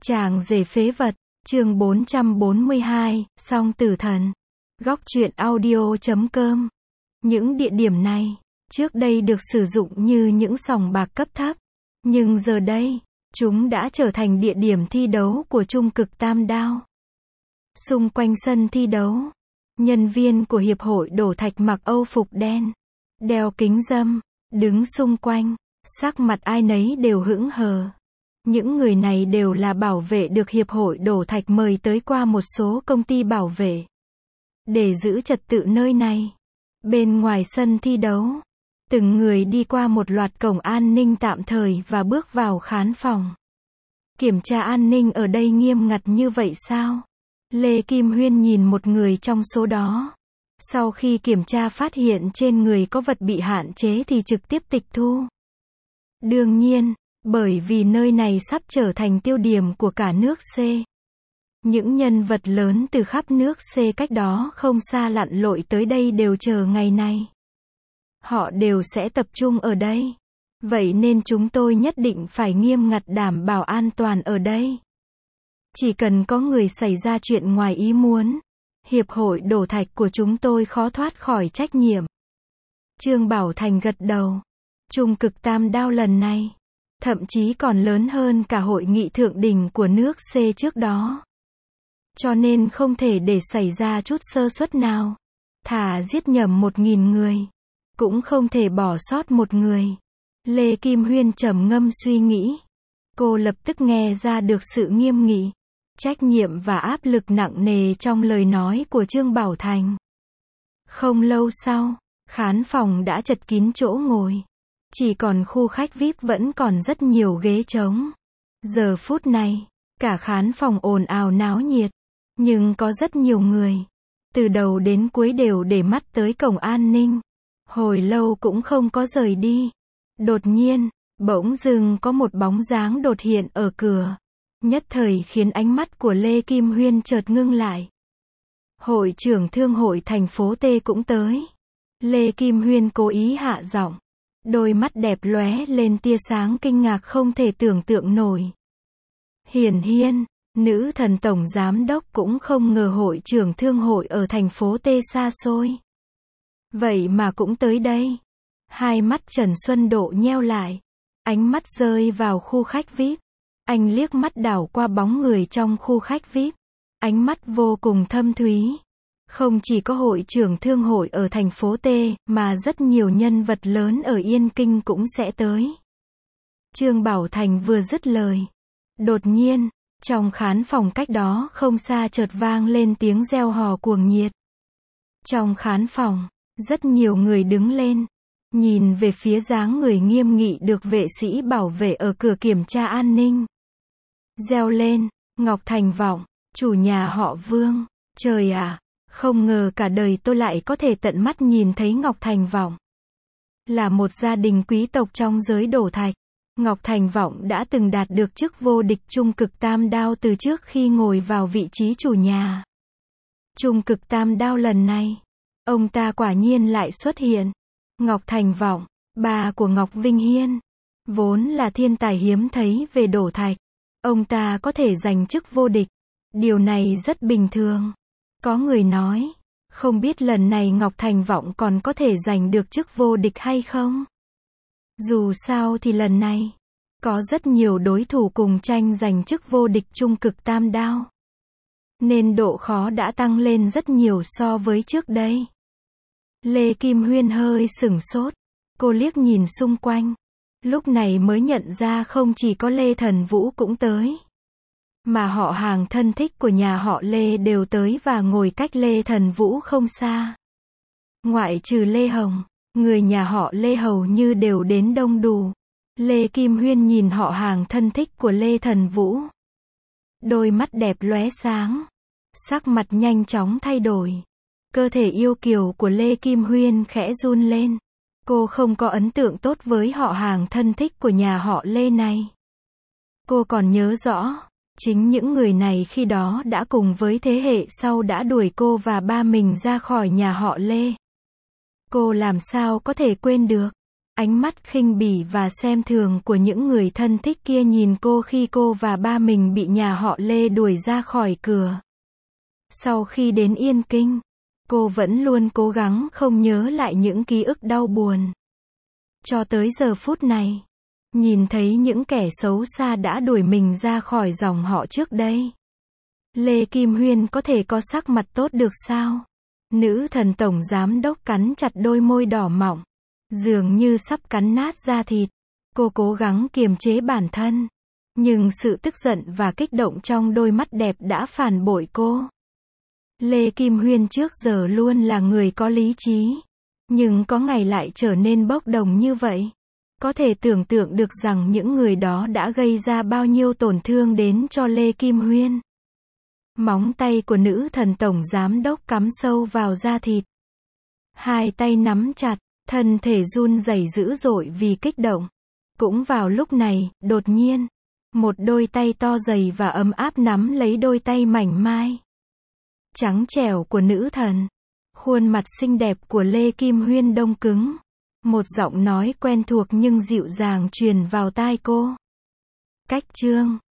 Chàng rể phế vật, chương 442, song tử thần. Góc truyện audio.com. Những địa điểm này, trước đây được sử dụng như những sòng bạc cấp thấp. Nhưng giờ đây, chúng đã trở thành địa điểm thi đấu của Trung Cực Tam Đao. Xung quanh sân thi đấu, nhân viên của Hiệp hội đổ thạch mặc âu phục đen, đeo kính râm, đứng xung quanh, sắc mặt ai nấy đều hững hờ. Những người này đều là bảo vệ được Hiệp hội đổ thạch mời tới qua một số công ty bảo vệ. Để giữ trật tự nơi này. Bên ngoài sân thi đấu, từng người đi qua một loạt cổng an ninh tạm thời và bước vào khán phòng. Kiểm tra an ninh ở đây nghiêm ngặt như vậy sao? Lê Kim Huyên nhìn một người trong số đó. Sau khi kiểm tra phát hiện trên người có vật bị hạn chế thì trực tiếp tịch thu. Đương nhiên, bởi vì nơi này sắp trở thành tiêu điểm của cả nước C. Những nhân vật lớn từ khắp nước C cách đó không xa lặn lội tới đây đều chờ ngày này. Họ đều sẽ tập trung ở đây. Vậy nên chúng tôi nhất định phải nghiêm ngặt đảm bảo an toàn ở đây. Chỉ cần có người xảy ra chuyện ngoài ý muốn, Hiệp hội đổ thạch của chúng tôi khó thoát khỏi trách nhiệm. Trương Bảo Thành gật đầu. Trung Cực Tam Đao lần này, thậm chí còn lớn hơn cả hội nghị thượng đỉnh của nước C trước đó. Cho nên không thể để xảy ra chút sơ suất nào. Thà giết nhầm 1.000 người, cũng không thể bỏ sót một người. Lê Kim Huyên trầm ngâm suy nghĩ. Cô lập tức nghe ra được sự nghiêm nghị, trách nhiệm và áp lực nặng nề trong lời nói của Trương Bảo Thành. Không lâu sau, khán phòng đã chật kín chỗ ngồi. Chỉ còn khu khách VIP vẫn còn rất nhiều ghế trống. Giờ phút này, cả khán phòng ồn ào náo nhiệt. Nhưng có rất nhiều người, từ đầu đến cuối đều để mắt tới cổng an ninh. Hồi lâu cũng không có rời đi. Đột nhiên, bỗng dưng có một bóng dáng đột hiện ở cửa. Nhất thời khiến ánh mắt của Lê Kim Huyên chợt ngưng lại. Hội trưởng thương hội thành phố T cũng tới. Lê Kim Huyên cố ý hạ giọng. Đôi mắt đẹp lóe lên tia sáng kinh ngạc không thể tưởng tượng nổi. Hiển nhiên, nữ thần tổng giám đốc cũng không ngờ hội trưởng thương hội ở thành phố T xa xôi. Vậy mà cũng tới đây. Hai mắt Trần Xuân Độ nheo lại. Ánh mắt rơi vào khu khách VIP. Anh liếc mắt đảo qua bóng người trong khu khách VIP. Ánh mắt vô cùng thâm thúy. Không chỉ có hội trưởng thương hội ở thành phố T, mà rất nhiều nhân vật lớn ở Yên Kinh cũng sẽ tới. Trương Bảo Thành vừa dứt lời. Đột nhiên, trong khán phòng cách đó không xa chợt vang lên tiếng reo hò cuồng nhiệt. Trong khán phòng, rất nhiều người đứng lên, nhìn về phía dáng người nghiêm nghị được vệ sĩ bảo vệ ở cửa kiểm tra an ninh. Reo lên, Ngọc Thành Vọng, chủ nhà họ Vương. Trời ạ, không ngờ cả đời tôi lại có thể tận mắt nhìn thấy Ngọc Thành Vọng. Là một gia đình quý tộc trong giới đổ thạch, Ngọc Thành Vọng đã từng đạt được chức vô địch Trung Cực Tam Đao từ trước khi ngồi vào vị trí chủ nhà. Trung Cực Tam Đao lần này, ông ta quả nhiên lại xuất hiện. Ngọc Thành Vọng, bà của Ngọc Vinh Hiên, vốn là thiên tài hiếm thấy về đổ thạch. Ông ta có thể giành chức vô địch. Điều này rất bình thường. Có người nói, không biết lần này Ngọc Thành Vọng còn có thể giành được chức vô địch hay không? Dù sao thì lần này, có rất nhiều đối thủ cùng tranh giành chức vô địch Trung Cực Tam Đao. Nên độ khó đã tăng lên rất nhiều so với trước đây. Lê Kim Huyên hơi sửng sốt. Cô liếc nhìn xung quanh. Lúc này mới nhận ra không chỉ có Lê Thần Vũ cũng tới. Mà họ hàng thân thích của nhà họ Lê đều tới và ngồi cách Lê Thần Vũ không xa. Ngoại trừ Lê Hồng, người nhà họ Lê hầu như đều đến đông đủ. Lê Kim Huyên nhìn họ hàng thân thích của Lê Thần Vũ. Đôi mắt đẹp lóe sáng. Sắc mặt nhanh chóng thay đổi. Cơ thể yêu kiều của Lê Kim Huyên khẽ run lên. Cô không có ấn tượng tốt với họ hàng thân thích của nhà họ Lê này. Cô còn nhớ rõ, chính những người này khi đó đã cùng với thế hệ sau đã đuổi cô và ba mình ra khỏi nhà họ Lê. Cô làm sao có thể quên được. Ánh mắt khinh bỉ và xem thường của những người thân thích kia nhìn cô khi cô và ba mình bị nhà họ Lê đuổi ra khỏi cửa. Sau khi đến Yên Kinh, cô vẫn luôn cố gắng không nhớ lại những ký ức đau buồn. Cho tới giờ phút này, nhìn thấy những kẻ xấu xa đã đuổi mình ra khỏi dòng họ trước đây. Lê Kim Huyên có thể có sắc mặt tốt được sao? Nữ thần tổng giám đốc cắn chặt đôi môi đỏ mọng, dường như sắp cắn nát da thịt. Cô cố gắng kiềm chế bản thân, nhưng sự tức giận và kích động trong đôi mắt đẹp đã phản bội cô. Lê Kim Huyên trước giờ luôn là người có lý trí, nhưng có ngày lại trở nên bốc đồng như vậy. Có thể tưởng tượng được rằng những người đó đã gây ra bao nhiêu tổn thương đến cho Lê Kim Huyên. Móng tay của nữ thần tổng giám đốc cắm sâu vào da thịt. Hai tay nắm chặt, thân thể run rẩy dữ dội vì kích động. Cũng vào lúc này, đột nhiên, một đôi tay to dày và ấm áp nắm lấy đôi tay mảnh mai, trắng trẻo của nữ thần. Khuôn mặt xinh đẹp của Lê Kim Huyên đông cứng. Một giọng nói quen thuộc nhưng dịu dàng truyền vào tai cô. Cách chương